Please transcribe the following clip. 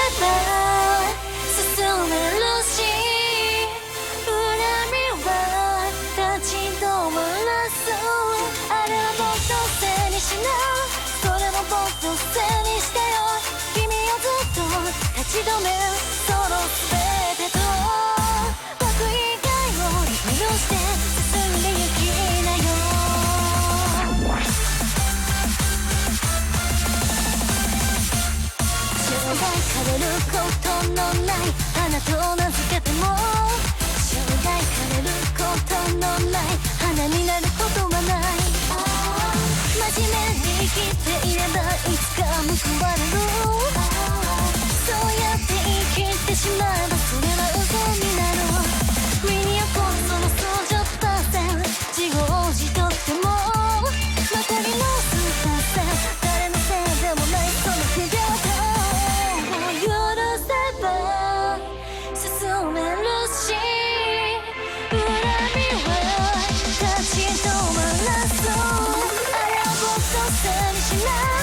ば進めるし、恨みは立ち止まらす。あれはもっと背にしな、それももっと背にしてよ。君をずっと立ち止めるその全てと僕以外を許して進んでゆきなよ。障害されることのない花と名付けても、障害されることのない花になることはない。真面目に生きていればいつか報われる。そうやって生きてしまえばそれは嘘になる。上に起こすその相乗パーセン、自業自得でもまたに直す達成、誰のせいでもないその不平等を許せば進めるし、恨みは立ち止まらす。あれをもっと背にしない、